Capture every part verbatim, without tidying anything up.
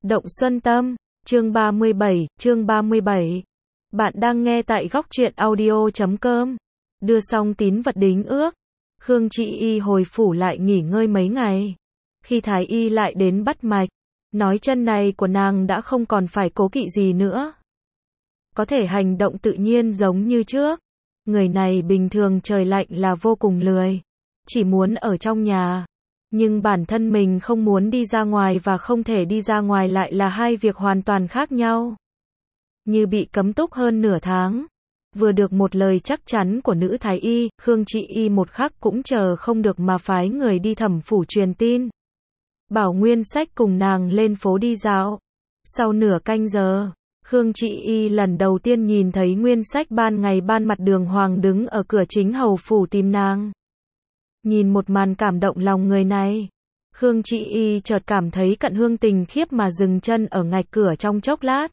Động Xuân Tâm, chương ba mươi bảy, chương ba mươi bảy. Bạn đang nghe tại góc truyện audio chấm com. Đưa xong tín vật đính ước, Khương Chị Y hồi phủ lại nghỉ ngơi mấy ngày. Khi Thái Y lại đến bắt mạch, nói chân này của nàng đã không còn phải cố kỵ gì nữa. Có thể hành động tự nhiên giống như trước. Người này bình thường trời lạnh là vô cùng lười, chỉ muốn ở trong nhà. Nhưng bản thân mình không muốn đi ra ngoài và không thể đi ra ngoài lại là hai việc hoàn toàn khác nhau. Như bị cấm túc hơn nửa tháng. Vừa được một lời chắc chắn của nữ thái y, Khương Chị Y một khắc cũng chờ không được mà phái người đi Thẩm phủ truyền tin. Bảo Nguyên Sách cùng nàng lên phố đi dạo. Sau nửa canh giờ, Khương Chị Y lần đầu tiên nhìn thấy Nguyên Sách ban ngày ban mặt đường hoàng đứng ở cửa chính hầu phủ tìm nàng. Nhìn một màn cảm động lòng người này, Khương Chị Y chợt cảm thấy cận hương tình khiếp mà dừng chân ở ngạch cửa trong chốc lát.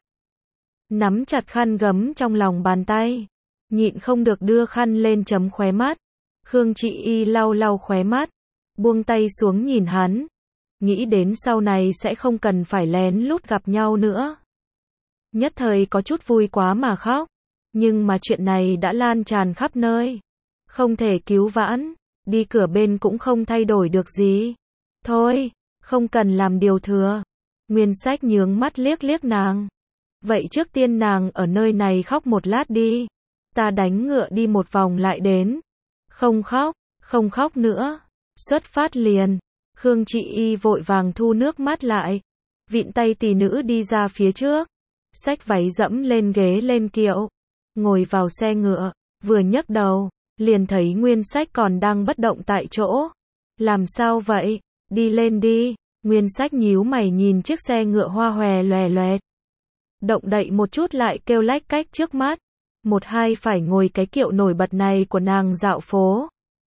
Nắm chặt khăn gấm trong lòng bàn tay, nhịn không được đưa khăn lên chấm khóe mắt. Khương Chị Y lau lau khóe mắt, buông tay xuống nhìn hắn, nghĩ đến sau này sẽ không cần phải lén lút gặp nhau nữa. Nhất thời có chút vui quá mà khóc, nhưng mà chuyện này đã lan tràn khắp nơi, không thể cứu vãn. Đi cửa bên cũng không thay đổi được gì. Thôi, không cần làm điều thừa. Nguyên Sách nhướng mắt liếc liếc nàng. Vậy trước tiên nàng ở nơi này khóc một lát đi. Ta đánh ngựa đi một vòng lại đến. Không khóc, không khóc nữa. Xuất phát liền. Khương Chị Y vội vàng thu nước mắt lại. Vịn tay tỷ nữ đi ra phía trước. Xách váy dẫm lên ghế lên kiệu. Ngồi vào xe ngựa, vừa nhấc đầu. Liền thấy Nguyên Sách còn đang bất động tại chỗ. Làm sao vậy? Đi lên đi. Nguyên Sách nhíu mày nhìn chiếc xe ngựa hoa hòe loè loẹt. Động đậy một chút lại kêu lách cách trước mắt. Một hai phải ngồi cái kiệu nổi bật này của nàng dạo phố.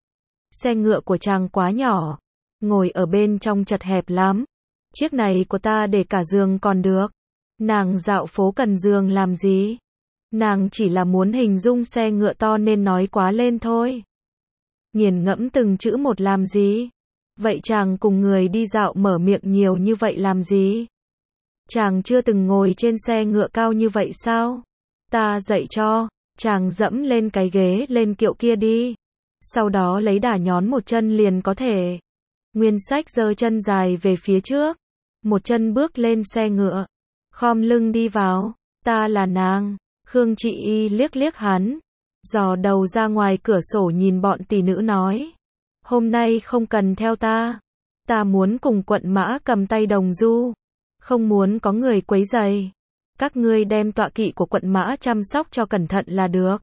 Xe ngựa của chàng quá nhỏ. Ngồi ở bên trong chật hẹp lắm. Chiếc này của ta để cả giường còn được. Nàng dạo phố cần giường làm gì? Nàng chỉ là muốn hình dung xe ngựa to nên nói quá lên thôi. Nghiền ngẫm từng chữ một làm gì? Vậy chàng cùng người đi dạo mở miệng nhiều như vậy làm gì? Chàng chưa từng ngồi trên xe ngựa cao như vậy sao? Ta dạy cho, chàng dẫm lên cái ghế lên kiệu kia đi. Sau đó lấy đà nhón một chân liền có thể. Nguyên Sách giơ chân dài về phía trước. Một chân bước lên xe ngựa. Khom lưng đi vào. Ta là nàng. Khương Chị Y liếc liếc hắn, dò đầu ra ngoài cửa sổ nhìn bọn tỷ nữ nói. Hôm nay không cần theo ta. Ta muốn cùng quận mã cầm tay đồng du. Không muốn có người quấy rầy. Các ngươi đem tọa kỵ của quận mã chăm sóc cho cẩn thận là được.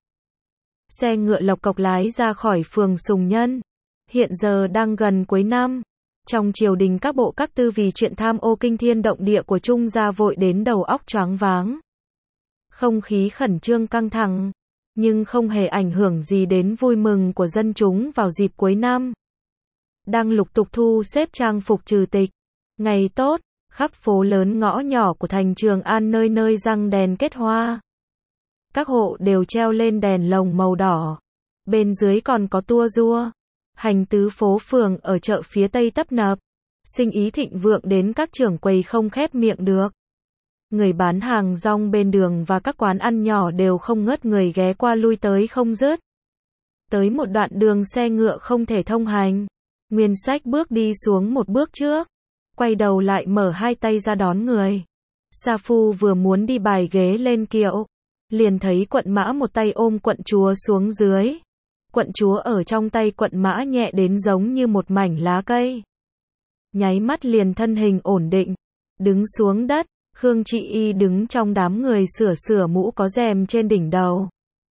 Xe ngựa lộc cộc lái ra khỏi phường Sùng Nhân. Hiện giờ đang gần cuối năm. Trong triều đình các bộ các tư vì chuyện tham ô kinh thiên động địa của Trung gia vội đến đầu óc choáng váng. Không khí khẩn trương căng thẳng, nhưng không hề ảnh hưởng gì đến vui mừng của dân chúng vào dịp cuối năm. Đang lục tục thu xếp trang phục trừ tịch. Ngày tốt, khắp phố lớn ngõ nhỏ của thành Trường An nơi nơi răng đèn kết hoa. Các hộ đều treo lên đèn lồng màu đỏ. Bên dưới còn có tua rua. Hành tứ phố phường ở chợ phía tây tấp nập. Sinh ý thịnh vượng đến các trưởng quầy không khép miệng được. Người bán hàng rong bên đường và các quán ăn nhỏ đều không ngớt người ghé qua lui tới không dứt. Tới một đoạn đường xe ngựa không thể thông hành. Nguyên Sách bước đi xuống một bước trước. Quay đầu lại mở hai tay ra đón người. Sa Phu vừa muốn đi bài ghế lên kiệu. Liền thấy quận mã một tay ôm quận chúa xuống dưới. Quận chúa ở trong tay quận mã nhẹ đến giống như một mảnh lá cây. Nháy mắt liền thân hình ổn định. Đứng xuống đất. Khương Chị Y đứng trong đám người sửa sửa mũ có rèm trên đỉnh đầu.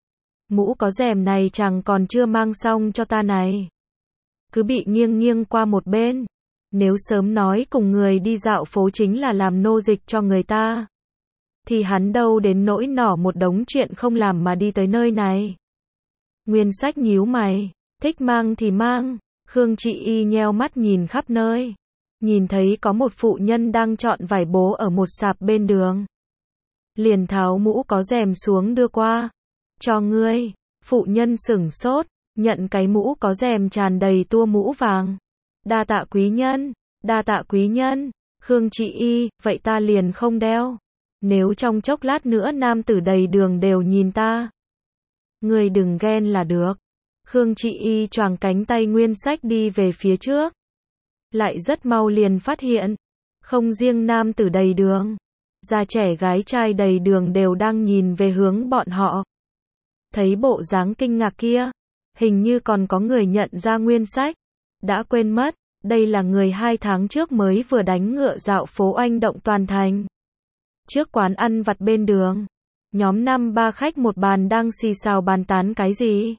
Mũ có rèm này chàng còn chưa mang xong cho ta này. Cứ bị nghiêng nghiêng qua một bên. Nếu sớm nói cùng người đi dạo phố chính là làm nô dịch cho người ta. Thì hắn đâu đến nỗi nỏ một đống chuyện không làm mà đi tới nơi này. Nguyên Sách nhíu mày. Thích mang thì mang. Khương Chị Y nheo mắt nhìn khắp nơi. Nhìn thấy có một phụ nhân đang chọn vải bố ở một sạp bên đường. Liền tháo mũ có rèm xuống đưa qua. Cho ngươi. Phụ nhân sửng sốt, nhận cái mũ có rèm tràn đầy tua mũ vàng. Đa tạ quý nhân, đa tạ quý nhân. Khương Chị Y, vậy ta liền không đeo. Nếu trong chốc lát nữa nam tử đầy đường đều nhìn ta. Người đừng ghen là được. Khương Chị Y choàng cánh tay Nguyên Sách đi về phía trước. Lại rất mau liền phát hiện. Không riêng nam tử đầy đường. Già trẻ gái trai đầy đường đều đang nhìn về hướng bọn họ. Thấy bộ dáng kinh ngạc kia. Hình như còn có người nhận ra Nguyên Sách. Đã quên mất. Đây là người hai tháng trước mới vừa đánh ngựa dạo phố oanh động toàn thành. Trước quán ăn vặt bên đường. Nhóm năm ba khách một bàn đang xì xào bàn tán cái gì.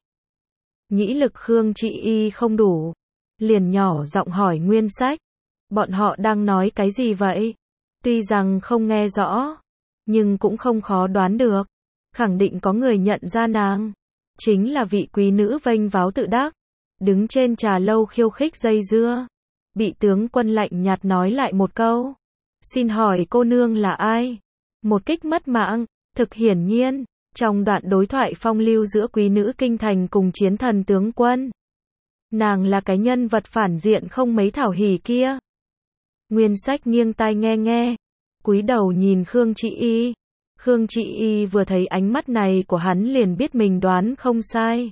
Nhĩ lực Khương Chị Y không đủ. Liền nhỏ giọng hỏi Nguyên Sách. Bọn họ đang nói cái gì vậy? Tuy rằng không nghe rõ. Nhưng cũng không khó đoán được. Khẳng định có người nhận ra nàng. Chính là vị quý nữ vênh váo tự đắc. Đứng trên trà lâu khiêu khích dây dưa. Bị tướng quân lạnh nhạt nói lại một câu. Xin hỏi cô nương là ai? Một kích mất mạng. Thực hiển nhiên. Trong đoạn đối thoại phong lưu giữa quý nữ kinh thành cùng chiến thần tướng quân. Nàng là cái nhân vật phản diện không mấy thảo hỉ kia. Nguyên Sách nghiêng tai nghe nghe. Cúi đầu nhìn Khương Chị Y. Khương Chị Y vừa thấy ánh mắt này của hắn liền biết mình đoán không sai.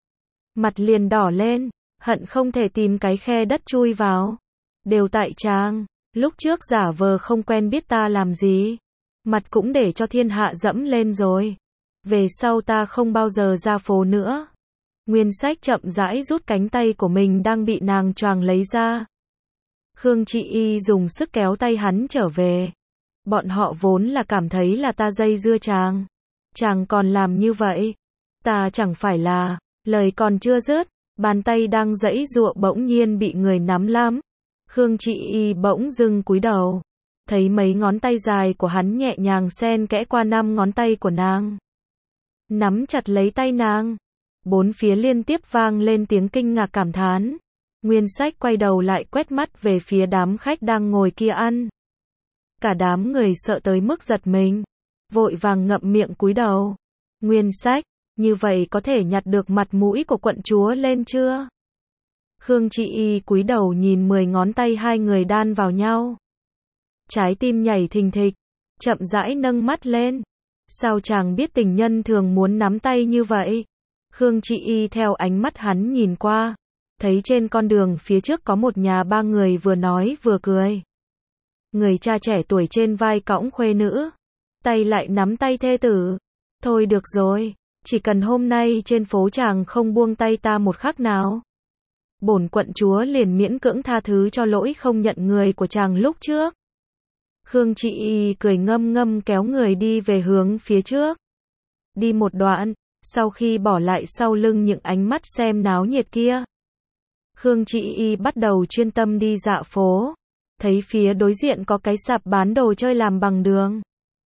Mặt liền đỏ lên. Hận không thể tìm cái khe đất chui vào. Đều tại chàng. Lúc trước giả vờ không quen biết ta làm gì. Mặt cũng để cho thiên hạ dẫm lên rồi. Về sau ta không bao giờ ra phố nữa. Nguyên Sách chậm rãi rút cánh tay của mình đang bị nàng choàng lấy ra. Khương Chị Y dùng sức kéo tay hắn trở về. Bọn họ vốn là cảm thấy là ta dây dưa chàng. Chàng còn làm như vậy. Ta chẳng phải là. Lời còn chưa dứt. Bàn tay đang giãy giụa bỗng nhiên bị người nắm lắm. Khương Chị Y bỗng dưng cúi đầu. Thấy mấy ngón tay dài của hắn nhẹ nhàng xen kẽ qua năm ngón tay của nàng. Nắm chặt lấy tay nàng. Bốn phía liên tiếp vang lên tiếng kinh ngạc cảm thán. Nguyên Sách quay đầu lại quét mắt về phía đám khách đang ngồi kia ăn. Cả đám người sợ tới mức giật mình. Vội vàng ngậm miệng cúi đầu. Nguyên Sách, như vậy có thể nhặt được mặt mũi của quận chúa lên chưa? Khương Chị Y cúi đầu nhìn mười ngón tay hai người đan vào nhau. Trái tim nhảy thình thịch. Chậm rãi nâng mắt lên. Sao chàng biết tình nhân thường muốn nắm tay như vậy? Khương Chị Y theo ánh mắt hắn nhìn qua. Thấy trên con đường phía trước có một nhà ba người vừa nói vừa cười. Người cha trẻ tuổi trên vai cõng khuê nữ. Tay lại nắm tay thê tử. Thôi được rồi. Chỉ cần hôm nay trên phố chàng không buông tay ta một khắc nào. Bổn quận chúa liền miễn cưỡng tha thứ cho lỗi không nhận người của chàng lúc trước. Khương Chị Y cười ngâm ngâm kéo người đi về hướng phía trước. Đi một đoạn, sau khi bỏ lại sau lưng những ánh mắt xem náo nhiệt kia. Khương Chị Y bắt đầu chuyên tâm đi dạo phố. Thấy phía đối diện có cái sạp bán đồ chơi làm bằng đường.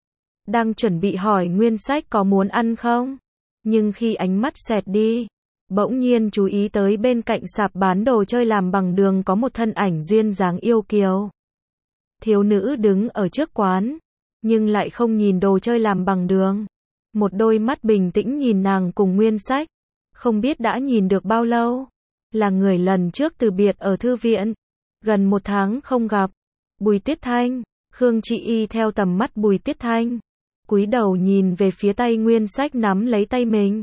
Đang chuẩn bị hỏi Nguyên Sách có muốn ăn không? Nhưng khi ánh mắt xẹt đi, bỗng nhiên chú ý tới bên cạnh sạp bán đồ chơi làm bằng đường có một thân ảnh duyên dáng yêu kiều. Thiếu nữ đứng ở trước quán, nhưng lại không nhìn đồ chơi làm bằng đường. Một đôi mắt bình tĩnh nhìn nàng cùng Nguyên Sách. Không biết đã nhìn được bao lâu. Là người lần trước từ biệt ở thư viện. Gần một tháng không gặp. Bùi Tuyết Thanh. Khương Chị Y theo tầm mắt Bùi Tuyết Thanh. Cúi đầu nhìn về phía tay Nguyên Sách nắm lấy tay mình.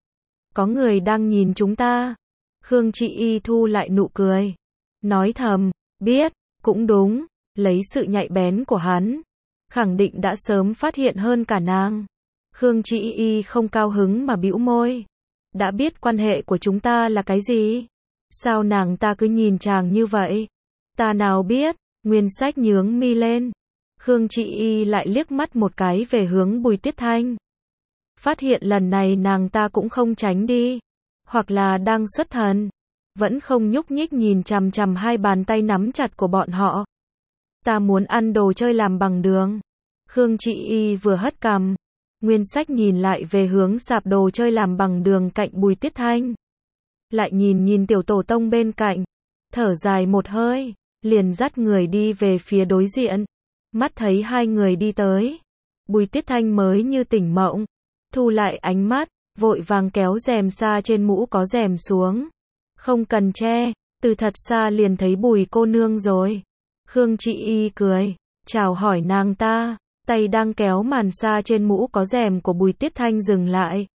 Có người đang nhìn chúng ta. Khương Chị Y thu lại nụ cười. Nói thầm, biết, cũng đúng. Lấy sự nhạy bén của hắn. Khẳng định đã sớm phát hiện hơn cả nàng. Khương Chị Y không cao hứng mà bĩu môi. Đã biết quan hệ của chúng ta là cái gì? Sao nàng ta cứ nhìn chàng như vậy? Ta nào biết, Nguyên Sách nhướng mi lên. Khương Chị Y lại liếc mắt một cái về hướng Bùi Tuyết Thanh. Phát hiện lần này nàng ta cũng không tránh đi. Hoặc là đang xuất thần. Vẫn không nhúc nhích nhìn chằm chằm hai bàn tay nắm chặt của bọn họ. Ta muốn ăn đồ chơi làm bằng đường. Khương Chị Y vừa hất cằm. Nguyên Sách nhìn lại về hướng sạp đồ chơi làm bằng đường cạnh Bùi Tuyết Thanh. Lại nhìn nhìn tiểu tổ tông bên cạnh. Thở dài một hơi. Liền dắt người đi về phía đối diện. Mắt thấy hai người đi tới. Bùi Tuyết Thanh mới như tỉnh mộng. Thu lại ánh mắt. Vội vàng kéo rèm sa trên mũ có rèm xuống. Không cần che. Từ thật xa liền thấy Bùi cô nương rồi. Khương Chị Y cười, chào hỏi nàng ta, tay đang kéo màn sa trên mũ có rèm của Bùi Tiết Thanh dừng lại.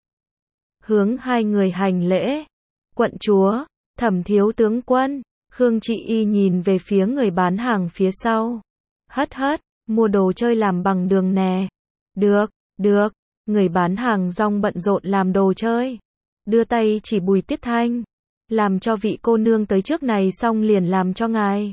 Hướng hai người hành lễ. Quận chúa, Thẩm thiếu tướng quân. Khương Chị Y nhìn về phía người bán hàng phía sau. Hất hất, mua đồ chơi làm bằng đường nè. Được, được, người bán hàng rong bận rộn làm đồ chơi. Đưa tay chỉ Bùi Tiết Thanh. Làm cho vị cô nương tới trước này xong liền làm cho ngài.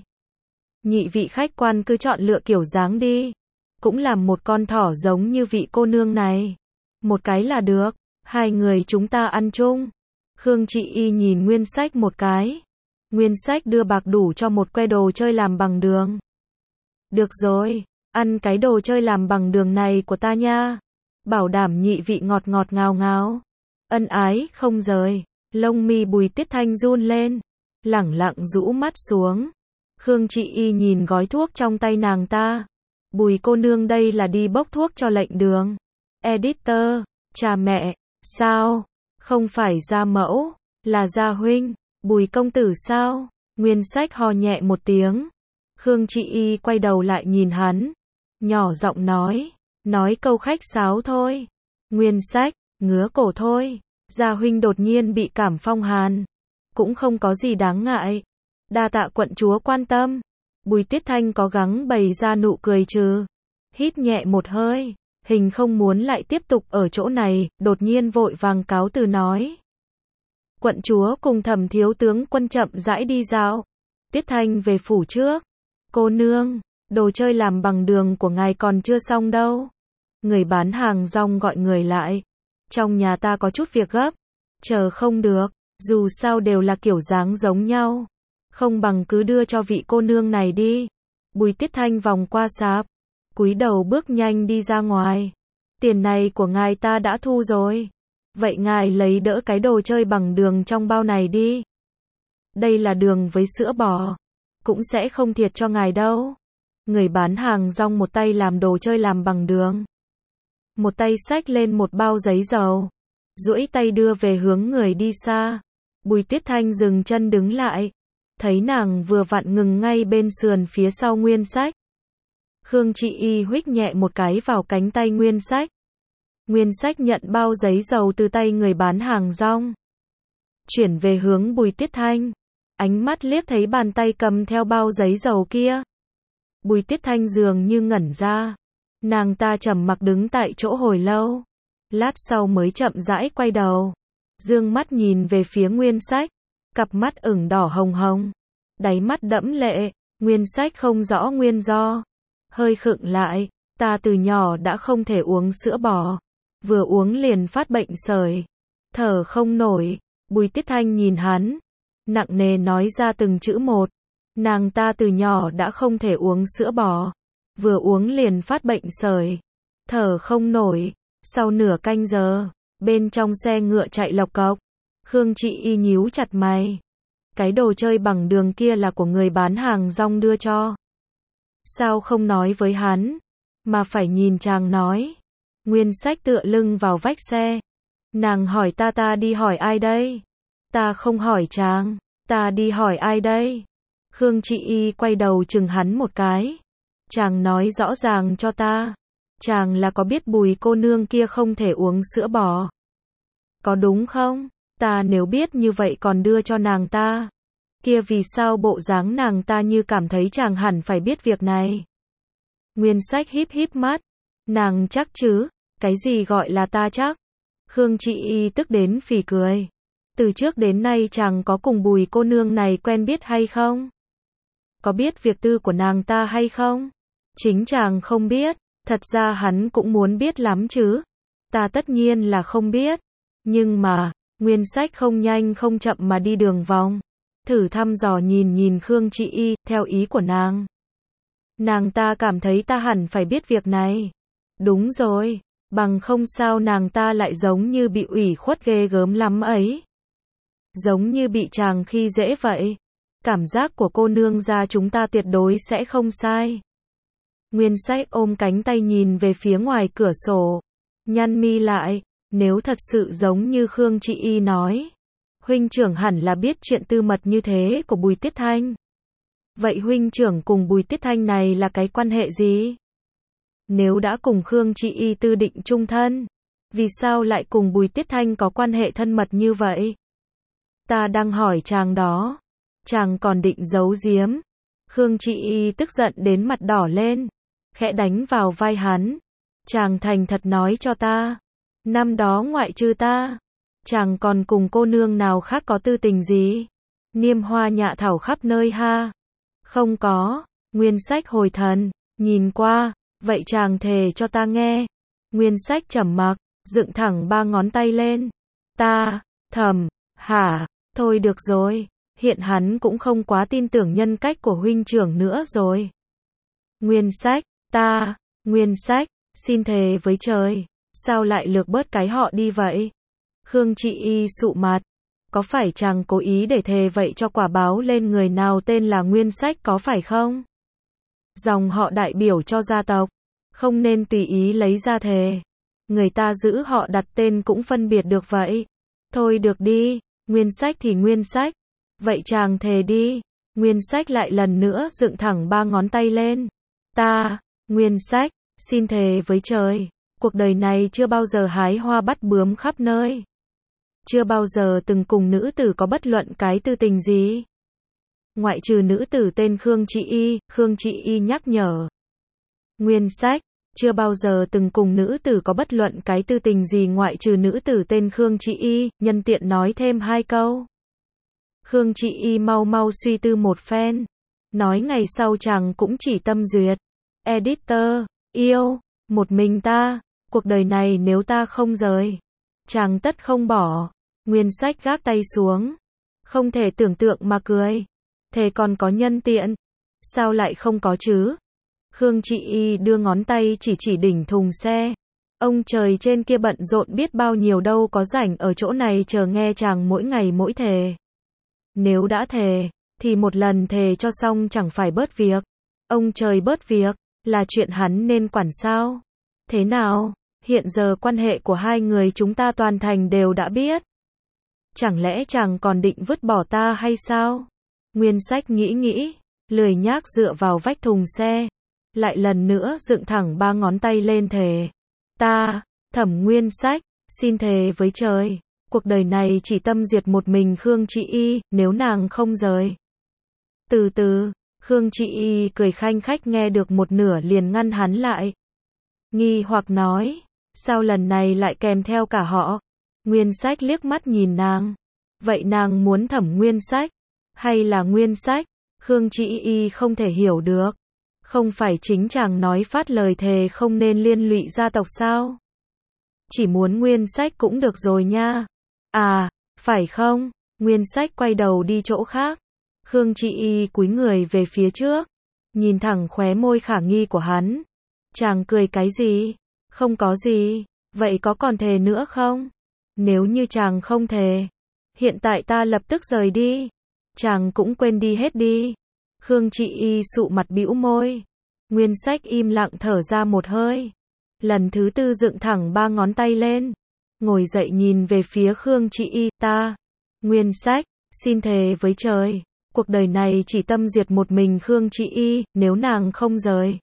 Nhị vị khách quan cứ chọn lựa kiểu dáng đi. Cũng làm một con thỏ giống như vị cô nương này. Một cái là được, hai người chúng ta ăn chung. Khương Chị Y nhìn Nguyên Sách một cái. Nguyên Sách đưa bạc đủ cho một que đồ chơi làm bằng đường. Được rồi, ăn cái đồ chơi làm bằng đường này của ta nha. Bảo đảm nhị vị ngọt ngọt ngào ngào. Ân ái không rời, lông mi Bùi Tiết Thanh run lên. Lẳng lặng rũ mắt xuống. Khương Chị Y nhìn gói thuốc trong tay nàng ta. Bùi cô nương đây là đi bốc thuốc cho lệnh đường. Editor, cha mẹ, sao? Không phải gia mẫu, là gia huynh. Bùi công tử sao? Nguyên Sách ho nhẹ một tiếng. Khương Chị Y quay đầu lại nhìn hắn. Nhỏ giọng nói. Nói câu khách sáo thôi. Nguyên Sách, ngứa cổ thôi. Gia huynh đột nhiên bị cảm phong hàn. Cũng không có gì đáng ngại. Đa tạ quận chúa quan tâm. Bùi Tiết Thanh có gắng bày ra nụ cười trừ. Hít nhẹ một hơi. Hình không muốn lại tiếp tục ở chỗ này, đột nhiên vội vàng cáo từ nói. Quận chúa cùng Thẩm thiếu tướng quân chậm rãi đi dạo. Tiết Thanh về phủ trước. Cô nương, đồ chơi làm bằng đường của ngài còn chưa xong đâu. Người bán hàng rong gọi người lại. Trong nhà ta có chút việc gấp. Chờ không được, dù sao đều là kiểu dáng giống nhau. Không bằng cứ đưa cho vị cô nương này đi. Bùi Tiết Thanh vòng qua sạp. Cúi đầu bước nhanh đi ra ngoài. Tiền này của ngài ta đã thu rồi. Vậy ngài lấy đỡ cái đồ chơi bằng đường trong bao này đi. Đây là đường với sữa bò. Cũng sẽ không thiệt cho ngài đâu. Người bán hàng rong một tay làm đồ chơi làm bằng đường. Một tay xách lên một bao giấy dầu. Duỗi tay đưa về hướng người đi xa. Bùi Tiết Thanh dừng chân đứng lại. Thấy nàng vừa vặn ngừng ngay bên sườn phía sau Nguyên Sách. Khương Chị Y huých nhẹ một cái vào cánh tay Nguyên Sách. Nguyên Sách nhận bao giấy dầu từ tay người bán hàng rong. Chuyển về hướng Bùi Tiết Thanh. Ánh mắt liếc thấy bàn tay cầm theo bao giấy dầu kia. Bùi Tiết Thanh dường như ngẩn ra. Nàng ta trầm mặc đứng tại chỗ hồi lâu. Lát sau mới chậm rãi quay đầu. Dương mắt nhìn về phía Nguyên Sách. Cặp mắt ửng đỏ hồng hồng. Đáy mắt đẫm lệ. Nguyên Sách không rõ nguyên do. Hơi khựng lại. Ta từ nhỏ đã không thể uống sữa bò. Vừa uống liền phát bệnh sởi. Thở không nổi. Bùi Tiết Thanh nhìn hắn. Nặng nề nói ra từng chữ một. Nàng ta từ nhỏ đã không thể uống sữa bò. Vừa uống liền phát bệnh sởi. Thở không nổi. Sau nửa canh giờ. Bên trong xe ngựa chạy lộc cộc. Khương Chị Y nhíu chặt mày. Cái đồ chơi bằng đường kia là của người bán hàng rong đưa cho. Sao không nói với hắn, mà phải nhìn chàng nói. Nguyên Sách tựa lưng vào vách xe. Nàng hỏi ta ta đi hỏi ai đây? Ta không hỏi chàng, ta đi hỏi ai đây? Khương Chị Y quay đầu chừng hắn một cái. Chàng nói rõ ràng cho ta. Chàng là có biết Bùi cô nương kia không thể uống sữa bò? Có đúng không? Ta nếu biết như vậy còn đưa cho nàng ta. Kia vì sao bộ dáng nàng ta như cảm thấy chàng hẳn phải biết việc này? Nguyên Sách híp híp mắt. Nàng chắc chứ? Cái gì gọi là ta chắc? Khương Chị Y tức đến phì cười. Từ trước đến nay chàng có cùng Bùi cô nương này quen biết hay không? Có biết việc tư của nàng ta hay không? Chính chàng không biết. Thật ra hắn cũng muốn biết lắm chứ. Ta tất nhiên là không biết. Nhưng mà, Nguyên Sách không nhanh không chậm mà đi đường vòng. Thử thăm dò nhìn nhìn Khương Chị Y, theo ý của nàng. Nàng ta cảm thấy ta hẳn phải biết việc này. Đúng rồi, bằng không sao nàng ta lại giống như bị ủy khuất ghê gớm lắm ấy. Giống như bị chàng khi dễ vậy. Cảm giác của cô nương gia chúng ta tuyệt đối sẽ không sai. Nguyên Sách ôm cánh tay nhìn về phía ngoài cửa sổ. Nhăn mi lại, nếu thật sự giống như Khương Chị Y nói. Huynh trưởng hẳn là biết chuyện tư mật như thế của Bùi Tiết Thanh. Vậy huynh trưởng cùng Bùi Tiết Thanh này là cái quan hệ gì? Nếu đã cùng Khương Trị Y tư định chung thân, vì sao lại cùng Bùi Tiết Thanh có quan hệ thân mật như vậy? Ta đang hỏi chàng đó. Chàng còn định giấu giếm. Khương Trị Y tức giận đến mặt đỏ lên, khẽ đánh vào vai hắn. Chàng thành thật nói cho ta. Năm đó ngoại trừ ta, chàng còn cùng cô nương nào khác có tư tình gì? Niêm hoa nhạ thảo khắp nơi ha. Không có. Nguyên Sách hồi thần, nhìn qua. Vậy chàng thề cho ta nghe. Nguyên Sách trầm mặc, dựng thẳng ba ngón tay lên. Ta, thầm, hả, thôi được rồi. Hiện hắn cũng không quá tin tưởng nhân cách của huynh trưởng nữa rồi. Nguyên Sách, ta, Nguyên Sách, xin thề với trời, sao lại lược bớt cái họ đi vậy? Khương Trị Y sụ mặt, có phải chàng cố ý để thề vậy cho quả báo lên người nào tên là Nguyên Sách có phải không? Dòng họ đại biểu cho gia tộc, không nên tùy ý lấy ra thề. Người ta giữ họ đặt tên cũng phân biệt được vậy. Thôi được đi, Nguyên Sách thì Nguyên Sách. Vậy chàng thề đi. Nguyên Sách lại lần nữa dựng thẳng ba ngón tay lên. Ta, Nguyên Sách, xin thề với trời, cuộc đời này chưa bao giờ hái hoa bắt bướm khắp nơi. Chưa bao giờ từng cùng nữ tử có bất luận cái tư tình gì. Ngoại trừ nữ tử tên Khương Trị Y, Khương Trị Y nhắc nhở. Nguyên Sách, chưa bao giờ từng cùng nữ tử có bất luận cái tư tình gì ngoại trừ nữ tử tên Khương Trị Y, nhân tiện nói thêm hai câu. Khương Trị Y mau mau suy tư một phen, nói ngày sau chàng cũng chỉ tâm duyệt. Editor, yêu, một mình ta, cuộc đời này nếu ta không rời, chàng tất không bỏ. Nguyên Sách gác tay xuống, không thể tưởng tượng mà cười. Thế còn có nhân tiện, sao lại không có chứ? Khương Trị Y đưa ngón tay chỉ chỉ đỉnh thùng xe. Ông trời trên kia bận rộn biết bao nhiêu đâu có rảnh ở chỗ này chờ nghe chàng mỗi ngày mỗi thề. Nếu đã thề, thì một lần thề cho xong chẳng phải bớt việc. Ông trời bớt việc, là chuyện hắn nên quản sao? Thế nào, hiện giờ quan hệ của hai người chúng ta toàn thành đều đã biết. Chẳng lẽ chàng còn định vứt bỏ ta hay sao? Nguyên Sách nghĩ nghĩ, lười nhác dựa vào vách thùng xe. Lại lần nữa dựng thẳng ba ngón tay lên thề. Ta, Thẩm Nguyên Sách, xin thề với trời, cuộc đời này chỉ tâm duyệt một mình Khương Trị Y, nếu nàng không rời. Từ từ, Khương Trị Y cười khanh khách nghe được một nửa liền ngăn hắn lại. Nghi hoặc nói, sao lần này lại kèm theo cả họ? Nguyên Sách liếc mắt nhìn nàng. Vậy nàng muốn Thẩm Nguyên Sách, hay là Nguyên Sách? Khương Trị Y không thể hiểu được. Không phải chính chàng nói phát lời thề không nên liên lụy gia tộc sao? Chỉ muốn Nguyên Sách cũng được rồi nha. À, phải không? Nguyên Sách quay đầu đi chỗ khác. Khương Trị Y cúi người về phía trước, nhìn thẳng khóe môi khả nghi của hắn. Chàng cười cái gì? Không có gì. Vậy có còn thề nữa không? Nếu như chàng không thề, hiện tại ta lập tức rời đi. Chàng cũng quên đi hết đi. Khương Trị Y sụ mặt bĩu môi. Nguyên Sách im lặng thở ra một hơi. Lần thứ tư dựng thẳng ba ngón tay lên. Ngồi dậy nhìn về phía Khương Trị Y. Ta, Nguyên Sách, xin thề với trời, cuộc đời này chỉ tâm duyệt một mình Khương Trị Y, nếu nàng không rời,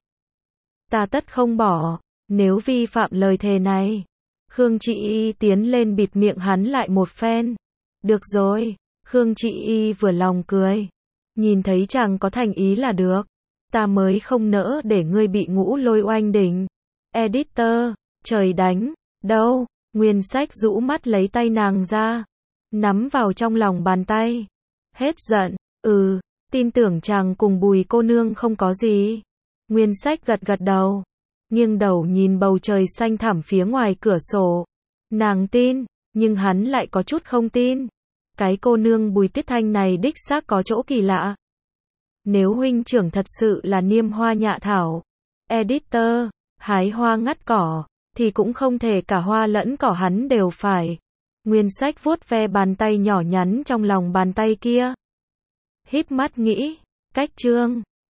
ta tất không bỏ. Nếu vi phạm lời thề này. Khương Trị Y tiến lên bịt miệng hắn lại một phen. Được rồi. Khương Trị Y vừa lòng cười. Nhìn thấy chàng có thành ý là được. Ta mới không nỡ để ngươi bị ngũ lôi oanh đỉnh. Editor, trời đánh. Đâu? Nguyên Sách rũ mắt lấy tay nàng ra, nắm vào trong lòng bàn tay. Hết giận. Ừ, tin tưởng chàng cùng Bùi cô nương không có gì. Nguyên Sách gật gật đầu, nghiêng đầu nhìn bầu trời xanh thẳm phía ngoài cửa sổ. Nàng tin, nhưng hắn lại có chút không tin. Cái cô nương Bùi Tiết Thanh này đích xác có chỗ kỳ lạ. Nếu huynh trưởng thật sự là niêm hoa nhạ thảo, editor, hái hoa ngắt cỏ, thì cũng không thể cả hoa lẫn cỏ hắn đều phải. Nguyên Sách vuốt ve bàn tay nhỏ nhắn trong lòng bàn tay kia. Híp mắt nghĩ, cách chương